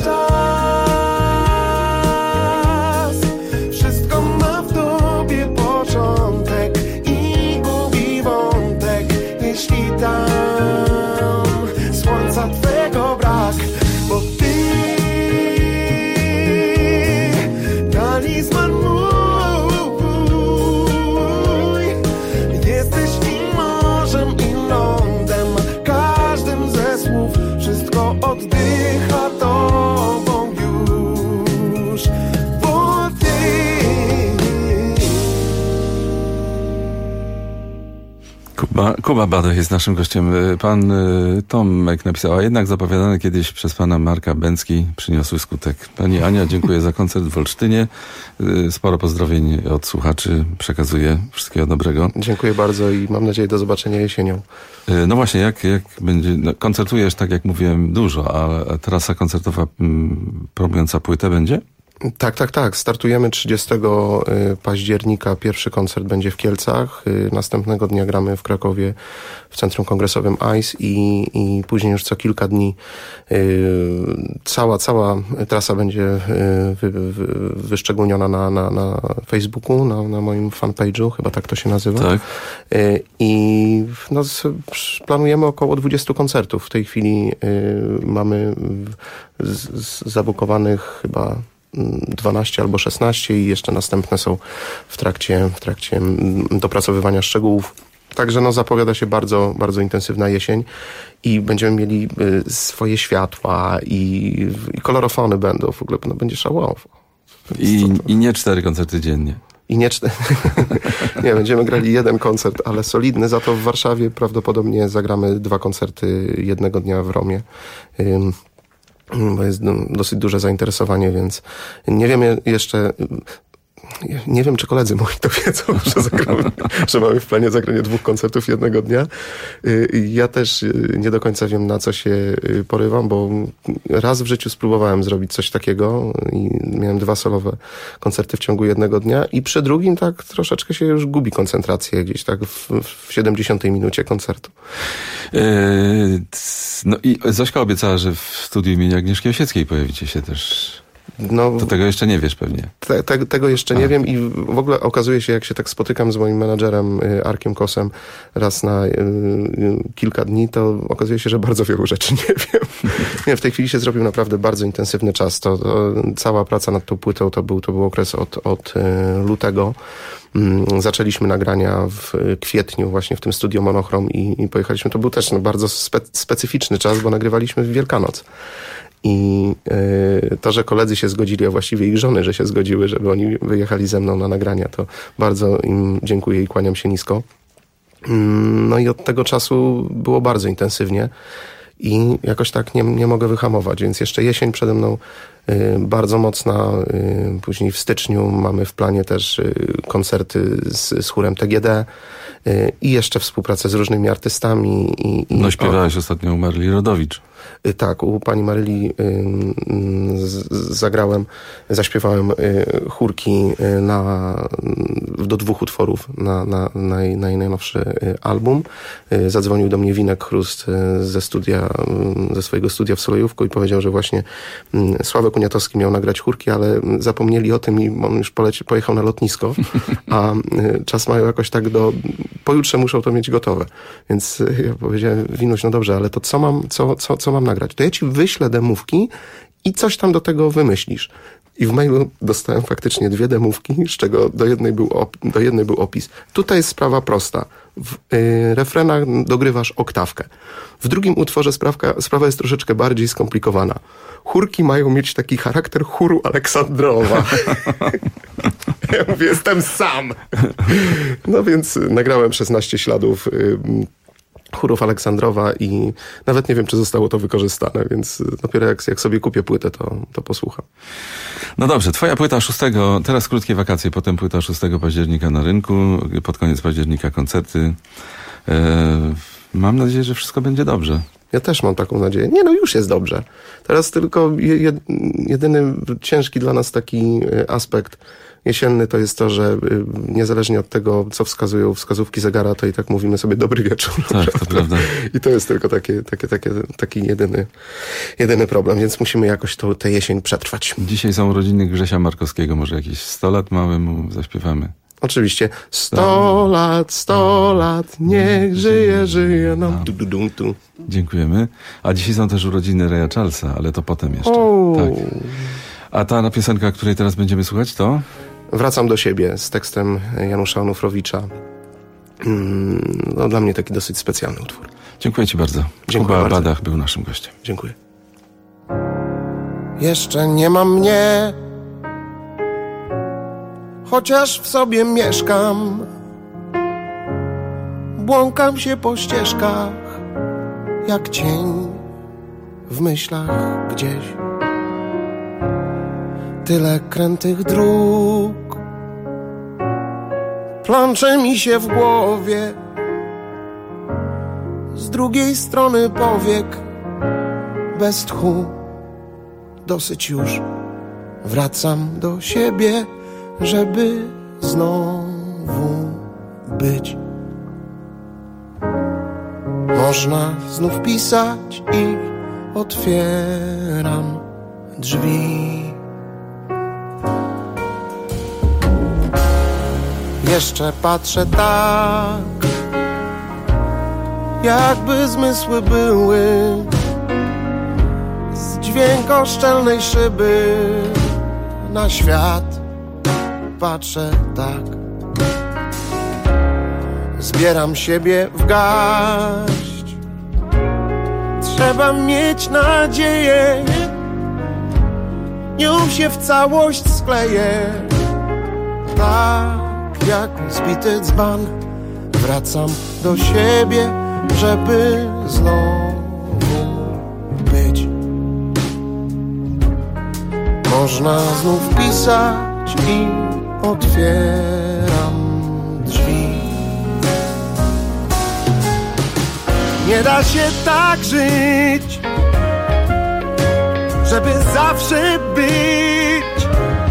czas. Wszystko ma w tobie początek i gubi wątek, jeśli tam słońca twego brak. Bo ty, talizman mój, jesteś i morzem i lądem, każdym ze słów wszystko oddycha tobą już. Bo ty. Kuba Badech jest naszym gościem. Pan Tomek napisał, a jednak zapowiadane kiedyś przez pana Marka Bęcki przyniosły skutek. Pani Ania, dziękuję za koncert w Olsztynie. Sporo pozdrowień od słuchaczy przekazuję. Wszystkiego dobrego. Dziękuję bardzo i mam nadzieję do zobaczenia jesienią. No właśnie, jak będzie... No, koncertujesz, tak jak mówiłem, dużo, a trasa koncertowa promująca płytę będzie? Tak. Startujemy 30 października. Pierwszy koncert będzie w Kielcach. Następnego dnia gramy w Krakowie w Centrum Kongresowym ICE i później już co kilka dni cała trasa będzie wyszczególniona na Facebooku, na moim fanpage'u, chyba tak to się nazywa. Tak. I planujemy około 20 koncertów. W tej chwili mamy zabukowanych chyba 12 albo 16 i jeszcze następne są w trakcie dopracowywania szczegółów. Także zapowiada się bardzo, bardzo intensywna jesień i będziemy mieli swoje światła i kolorofony będą. W ogóle będzie szałowo. I nie 4 koncerty dziennie. I nie nie, będziemy grali 1 koncert, ale solidny. Za to w Warszawie prawdopodobnie zagramy 2 koncerty jednego dnia w Romie. Bo jest dosyć duże zainteresowanie, więc nie wiemy jeszcze Nie wiem, czy koledzy moi to wiedzą, że mamy w planie zagranie 2 koncertów jednego dnia. Ja też nie do końca wiem, na co się porywam, bo raz w życiu spróbowałem zrobić coś takiego i miałem 2 solowe koncerty w ciągu jednego dnia i przy drugim tak troszeczkę się już gubi koncentrację gdzieś tak w 70 minucie koncertu. No i Zośka obiecała, że w studiu imienia Agnieszki Osieckiej pojawicie się też. No, to tego jeszcze nie wiesz pewnie. Tego jeszcze nie wiem i w ogóle okazuje się, jak się tak spotykam z moim menadżerem Arkiem Kosem raz na kilka dni, to okazuje się, że bardzo wielu rzeczy nie wiem. Nie, w tej chwili się zrobił naprawdę bardzo intensywny czas. To cała praca nad tą płytą to był okres od lutego. Zaczęliśmy nagrania w kwietniu właśnie w tym studio Monochrom i pojechaliśmy. To był też bardzo specyficzny czas, bo nagrywaliśmy w Wielkanoc. I to, że koledzy się zgodzili, a właściwie ich żony, że się zgodziły, żeby oni wyjechali ze mną na nagrania, to bardzo im dziękuję i kłaniam się nisko. No i od tego czasu było bardzo intensywnie i jakoś tak nie mogę wyhamować, więc jeszcze jesień przede mną bardzo mocna. Później w styczniu mamy w planie też koncerty z chórem TGD i jeszcze współpracę z różnymi artystami. No śpiewałeś ostatnio u Maryli Rodowicz. Tak, u pani Maryli zaśpiewałem chórki do 2 utworów na jej najnowszy album. Zadzwonił do mnie Winek Chrust ze swojego studia w Solejówku i powiedział, że właśnie Sławek Uniatowski miał nagrać chórki, ale zapomnieli o tym i on już pojechał na lotnisko, a czas mają jakoś tak pojutrze muszą to mieć gotowe. Więc ja powiedziałem, Winuś, no dobrze, ale to co mam nagrać? To ja ci wyślę demówki i coś tam do tego wymyślisz. I w mailu dostałem faktycznie 2 demówki, z czego do jednej był opis. Tutaj jest sprawa prosta. W refrenach dogrywasz oktawkę. W drugim utworze sprawa jest troszeczkę bardziej skomplikowana. Chórki mają mieć taki charakter chóru Aleksandrowa. Ja mówię, jestem sam. No więc nagrałem 16 śladów chórów Aleksandrowa i nawet nie wiem, czy zostało to wykorzystane, więc dopiero jak sobie kupię płytę, to posłucham. No dobrze, twoja płyta 6, teraz krótkie wakacje, potem płyta 6 października na rynku, pod koniec października koncerty. Mam nadzieję, że wszystko będzie dobrze. Ja też mam taką nadzieję. Nie, no już jest dobrze. Teraz tylko jedyny ciężki dla nas taki aspekt jesienny to jest to, że niezależnie od tego, co wskazują wskazówki zegara, to i tak mówimy sobie dobry wieczór. Tak, to prawda. I to jest tylko taki jedyny problem, więc musimy jakoś tę jesień przetrwać. Dzisiaj są urodziny Grzesia Markowskiego, może jakieś 100 lat małemu zaśpiewamy. Oczywiście. 100 lat, niech żyje nam. Dziękujemy. A dzisiaj są też urodziny Raya Charlesa, ale to potem jeszcze. Tak. A ta piosenka, której teraz będziemy słuchać, to? Wracam do siebie z tekstem Janusza Onufrowicza. No, dla mnie taki dosyć specjalny utwór. Dziękuję ci bardzo. Dziękuję Kuba bardzo. Badach był naszym gościem. Dziękuję. Jeszcze nie ma mnie, chociaż w sobie mieszkam. Błąkam się po ścieżkach, jak cień w myślach gdzieś. Tyle krętych dróg plącze mi się w głowie. Z drugiej strony powiek bez tchu. Dosyć już, wracam do siebie, żeby znowu być. Można znów pisać i otwieram drzwi. Jeszcze patrzę tak, jakby zmysły były z dźwiękoszczelnej szyby na świat. Patrzę tak, zbieram siebie w garść. Trzeba mieć nadzieję, nią się w całość skleję. Tak jak zbity dzban, wracam do siebie, żeby znowu być. Można znów pisać i otwieram drzwi. Nie da się tak żyć, żeby zawsze być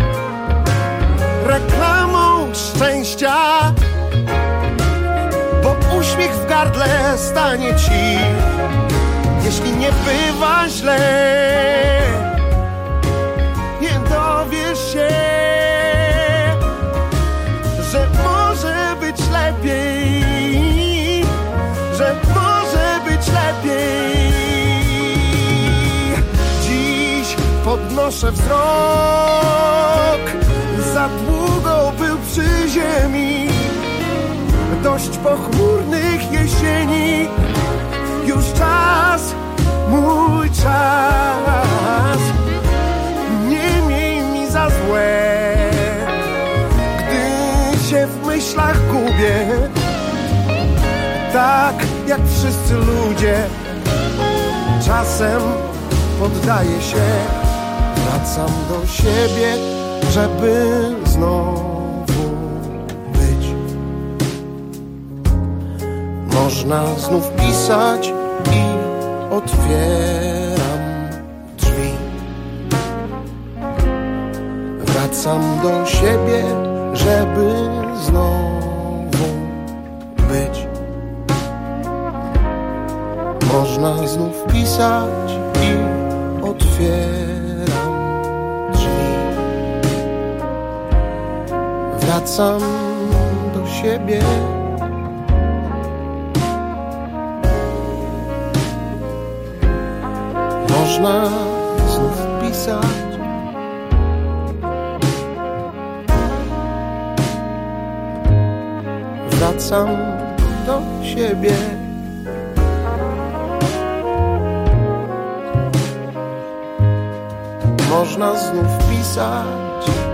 reklamą szczęścia, bo uśmiech w gardle stanie ci, jeśli nie bywa źle. Nie dowiesz się, że może być lepiej, że może być lepiej. Dziś podnoszę wzrok, za długo był przy ziemi, dość pochmurnych jesieni. Już czas, mój czas, nie miej mi za złe, gdy się w myślach gubię, tak jak wszyscy ludzie. Czasem poddaję się, wracam do siebie, żeby znowu być. Można znów pisać i otwieram drzwi. Wracam do siebie, żeby znowu być. Można znów pisać i otwieram drzwi. Wracam do siebie. Można znów pisać. Wracam do siebie. Można znów pisać.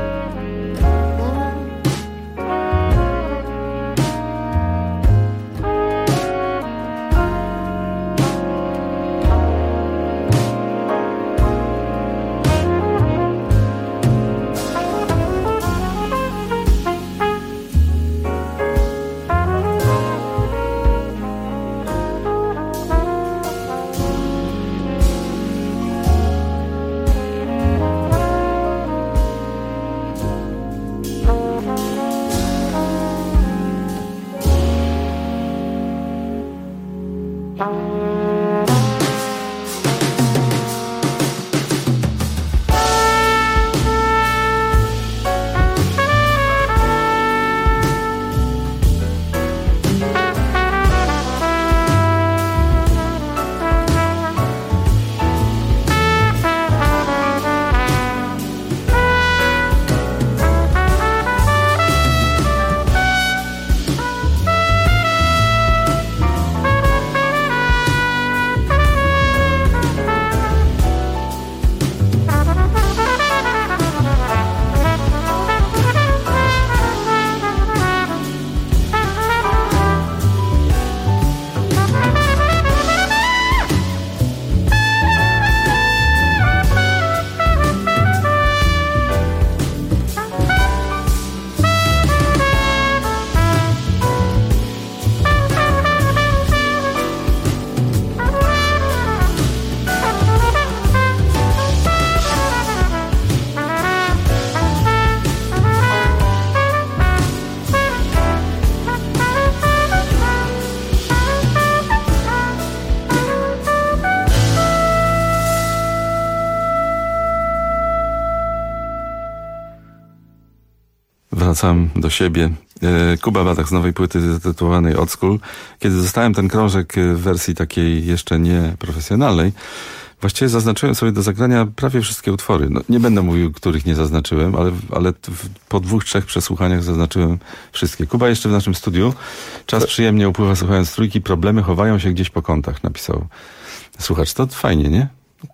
Wracam do siebie. Kuba Badach z nowej płyty zatytułowanej Old School. Kiedy dostałem ten krążek w wersji takiej jeszcze nie profesjonalnej, właściwie zaznaczyłem sobie do zagrania prawie wszystkie utwory. No, nie będę mówił, których nie zaznaczyłem, ale po 2-3 przesłuchaniach zaznaczyłem wszystkie. Kuba jeszcze w naszym studiu. Czas przyjemnie upływa słuchając Trójki. Problemy chowają się gdzieś po kątach, napisał słuchacz. To fajnie, nie?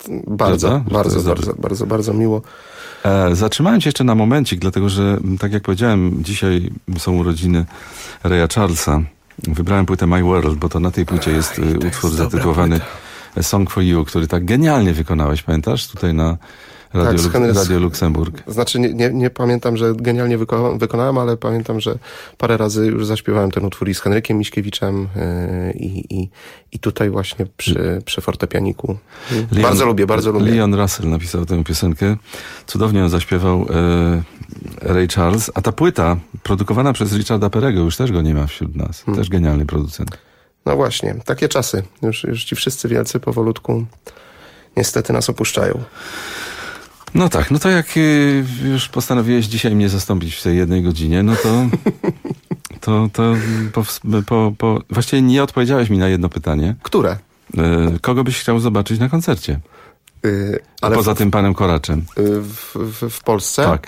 Bardzo miło. Zatrzymałem się jeszcze na momencik, dlatego że, tak jak powiedziałem, dzisiaj są urodziny Raya Charlesa. Wybrałem płytę My World, bo to na tej płycie jest utwór zatytułowany A Song for You, który tak genialnie wykonałeś, pamiętasz? Tutaj Radio Luksemburg. Znaczy nie pamiętam, że genialnie wykonałem, ale pamiętam, że parę razy już zaśpiewałem ten utwór i z Henrykiem Miśkiewiczem i tutaj właśnie przy fortepianiku. Bardzo lubię. Leon Russell napisał tę piosenkę. Cudownie ją zaśpiewał Ray Charles, a ta płyta produkowana przez Richarda Perego, już też go nie ma wśród nas. Też genialny producent. No właśnie, takie czasy. Już ci wszyscy wielcy powolutku niestety nas opuszczają. No tak, no to jak już postanowiłeś dzisiaj mnie zastąpić w tej 1 godzinie, no to właściwie nie odpowiedziałeś mi na jedno pytanie. Które? Kogo byś chciał zobaczyć na koncercie? Ale poza tym panem Koraczem. W Polsce? Tak.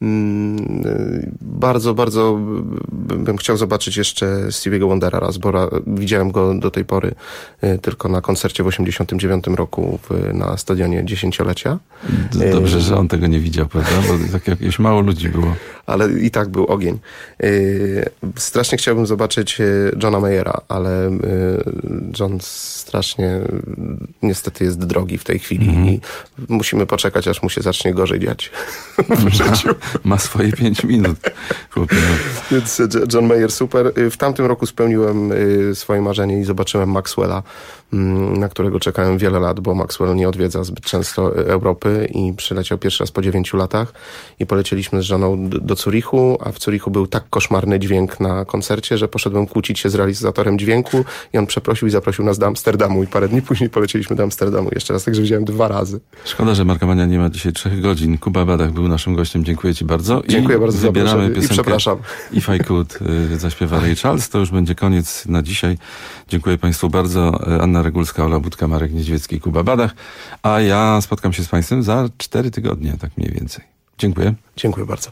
Bardzo bym chciał zobaczyć jeszcze Stevie'ego Wondera raz, bo widziałem go do tej pory tylko na koncercie w 89 roku na stadionie 10-lecia. Dobrze, że on tego nie widział, prawda? Bo tak jakieś mało ludzi było. Ale i tak był ogień. Strasznie chciałbym zobaczyć Johna Mayera, ale John strasznie niestety jest drogi w tej chwili i musimy poczekać, aż mu się zacznie gorzej dziać w życiu. Ma swoje 5 minut. Więc John Mayer super. W tamtym roku spełniłem swoje marzenie i zobaczyłem Maxwella, na którego czekałem wiele lat, bo Maxwell nie odwiedza zbyt często Europy i przyleciał pierwszy raz po 9 latach i polecieliśmy z żoną do Zurichu, a w Zurichu był tak koszmarny dźwięk na koncercie, że poszedłem kłócić się z realizatorem dźwięku i on przeprosił i zaprosił nas do Amsterdamu i parę dni później polecieliśmy do Amsterdamu jeszcze raz, także widziałem 2 razy. Szkoda, że Marka Mania nie ma dzisiaj 3 godzin. Kuba Badach był naszym gościem. Dziękuję ci bardzo. Dziękuję bardzo za wybieramy piosenkę. I przepraszam. If I Could zaśpiewa Ray Charles. To już będzie koniec na dzisiaj. Dziękuję państwu bardzo. Anna Regulska, Ola Budka, Marek Niedźwiecki, Kuba Badach. A ja spotkam się z państwem za 4 tygodnie, tak mniej więcej. Dziękuję. Dziękuję bardzo.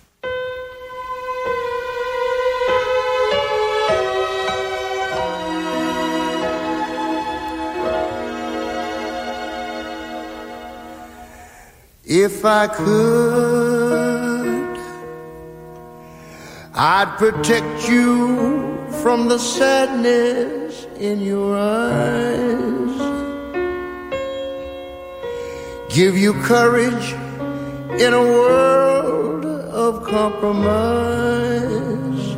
If I could, I'd protect you from the sadness in your eyes, give you courage in a world of compromise.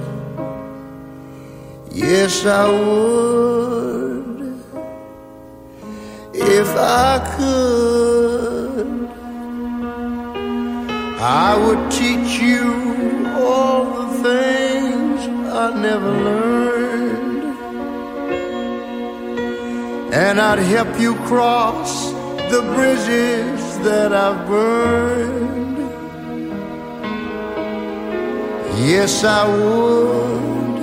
Yes, I would, if I could. I would teach you all the things I never learned, and I'd help you cross the bridges that I've burned. Yes, I would,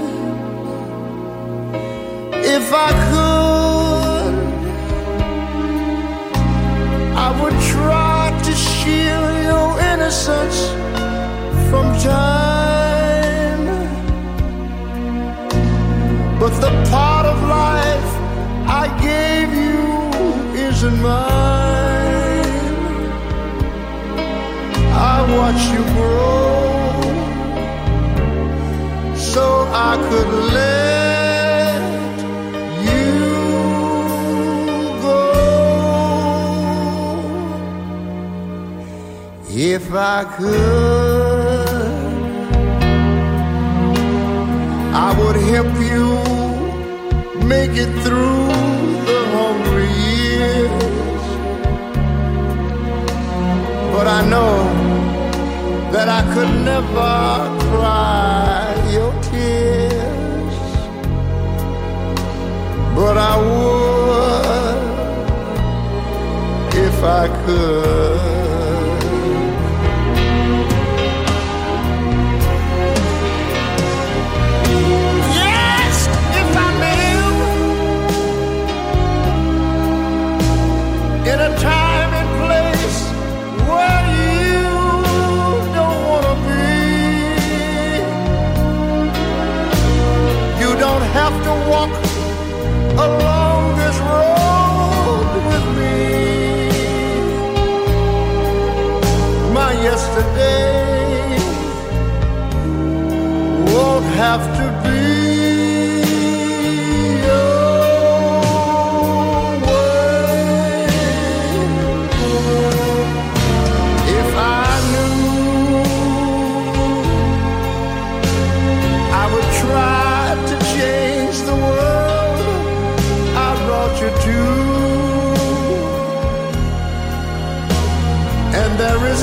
if I could. I would try to shield your innocence from time, but the part of life I gave you isn't mine. I watched you grow so I could let you go. If I could, I would help you make it through the hungry years, but I know that I could never cry your tears, but I would if I could. In a time and place where you don't want to be, you don't have to walk along this road with me.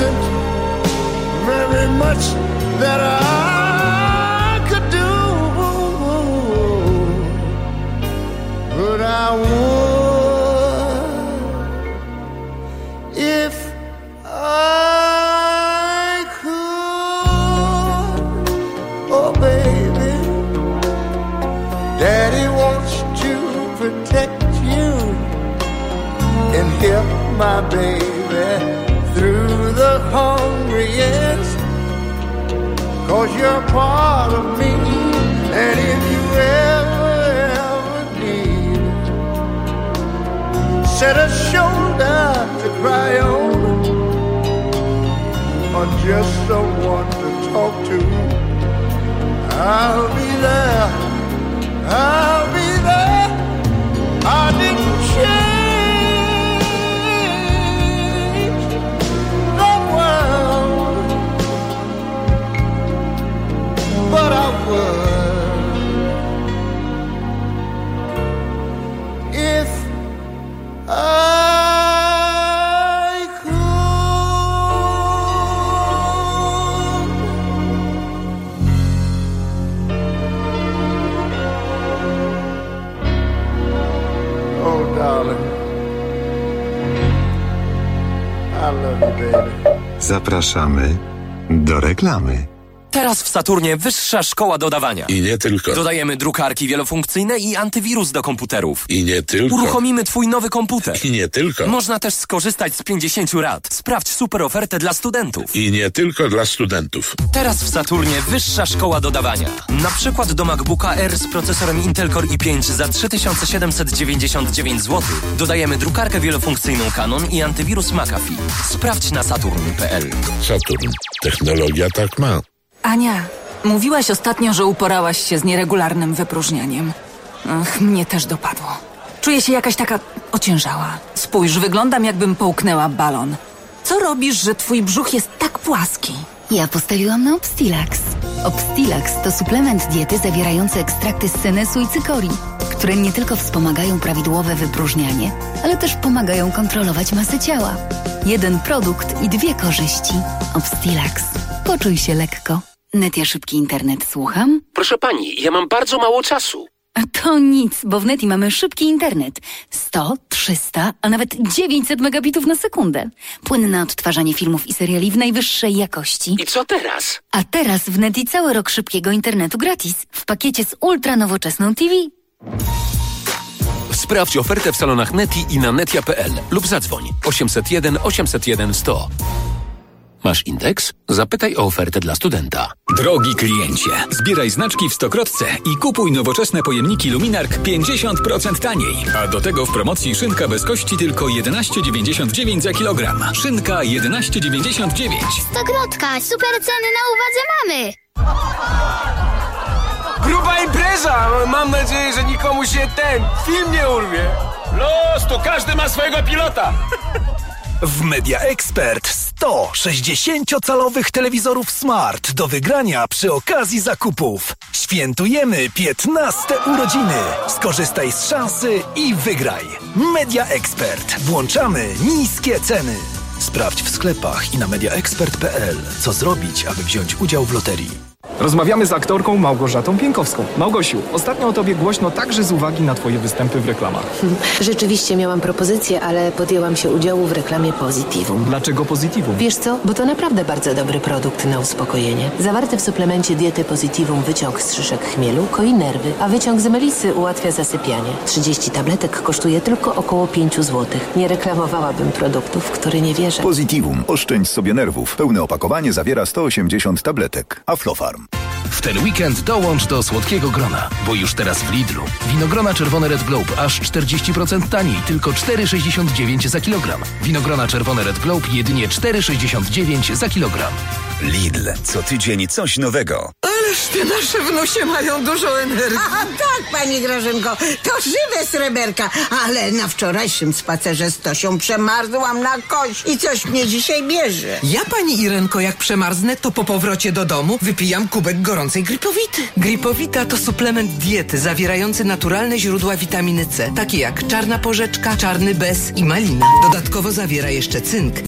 isn't very much that I could do, but I would if I could. Oh baby, Daddy wants to protect you and help my baby through the hungry years, 'cause you're part of me, and if you ever need, set a shoulder to cry on, or just someone to talk to, I'll be there, I'll be there. I didn't change the world, but I would if I Zapraszamy do reklamy. Teraz w Saturnie wyższa szkoła dodawania. I nie tylko. Dodajemy drukarki wielofunkcyjne i antywirus do komputerów. I nie tylko. Uruchomimy twój nowy komputer. I nie tylko. Można też skorzystać z 50 rat. Sprawdź super ofertę dla studentów. I nie tylko dla studentów. Teraz w Saturnie wyższa szkoła dodawania. Na przykład do MacBooka R z procesorem Intel Core i5 za 3799 zł dodajemy drukarkę wielofunkcyjną Canon i antywirus McAfee. Sprawdź na saturn.pl. Saturn. Technologia tak ma. Ania, mówiłaś ostatnio, że uporałaś się z nieregularnym wypróżnianiem. Ach, mnie też dopadło. Czuję się jakaś taka ociężała. Spójrz, wyglądam jakbym połknęła balon. Co robisz, że twój brzuch jest tak płaski? Ja postawiłam na Obstilax. Obstilax to suplement diety zawierający ekstrakty z senesu i cykorii, które nie tylko wspomagają prawidłowe wypróżnianie, ale też pomagają kontrolować masę ciała. Jeden produkt i 2 korzyści. Obstilax. Poczuj się lekko. Netia Szybki Internet, słucham? Proszę pani, ja mam bardzo mało czasu. A to nic, bo w Neti mamy szybki internet. 100, 300, a nawet 900 megabitów na sekundę. Płynne odtwarzanie filmów i seriali w najwyższej jakości. I co teraz? A teraz w Neti cały rok szybkiego internetu gratis. W pakiecie z ultra nowoczesną TV. Sprawdź ofertę w salonach Neti i na netia.pl lub zadzwoń 801 801 100. Masz indeks? Zapytaj o ofertę dla studenta. Drogi kliencie, zbieraj znaczki w Stokrotce i kupuj nowoczesne pojemniki Luminark 50% taniej. A do tego w promocji szynka bez kości tylko 11,99 za kilogram. Szynka 11,99. Stokrotka, super ceny na uwadze mamy! Gruba impreza! Mam nadzieję, że nikomu się ten film nie urwie. Los, to każdy ma swojego pilota. W Media Expert 100 60-calowych telewizorów smart do wygrania przy okazji zakupów. Świętujemy 15 urodziny. Skorzystaj z szansy i wygraj. Media Expert. Włączamy niskie ceny. Sprawdź w sklepach i na mediaexpert.pl, co zrobić, aby wziąć udział w loterii. Rozmawiamy z aktorką Małgorzatą Pienkowską. Małgosiu, ostatnio o tobie głośno także z uwagi na twoje występy w reklamach. Rzeczywiście miałam propozycję, ale podjęłam się udziału w reklamie Positivum. Dlaczego Positivum? Wiesz co? Bo to naprawdę bardzo dobry produkt na uspokojenie. Zawarty w suplemencie diety Positivum wyciąg z szyszek chmielu koi nerwy, a wyciąg z melisy ułatwia zasypianie. 30 tabletek kosztuje tylko około 5 zł. Nie reklamowałabym produktów, w które nie wierzę. Positivum. Oszczędź sobie nerwów. Pełne opakowanie zawiera 180 tabletek. Aflofarm. W ten weekend dołącz do słodkiego grona, bo już teraz w Lidlu. Winogrona czerwone Red Globe aż 40% taniej, tylko 4,69 za kilogram. Winogrona czerwone Red Globe jedynie 4,69 za kilogram. Lidl. Co tydzień coś nowego. Ależ te nasze wnusie mają dużo energii. A tak, pani Grażynko, to żywe sreberka, ale na wczorajszym spacerze z Tosią przemarzłam na kość i coś mnie dzisiaj bierze. Ja, pani Irenko, jak przemarznę, to po powrocie do domu wypijam kubek gorącej Gripowity. Gripowita to suplement diety zawierający naturalne źródła witaminy C, takie jak czarna porzeczka, czarny bez i malina. Dodatkowo zawiera jeszcze cynk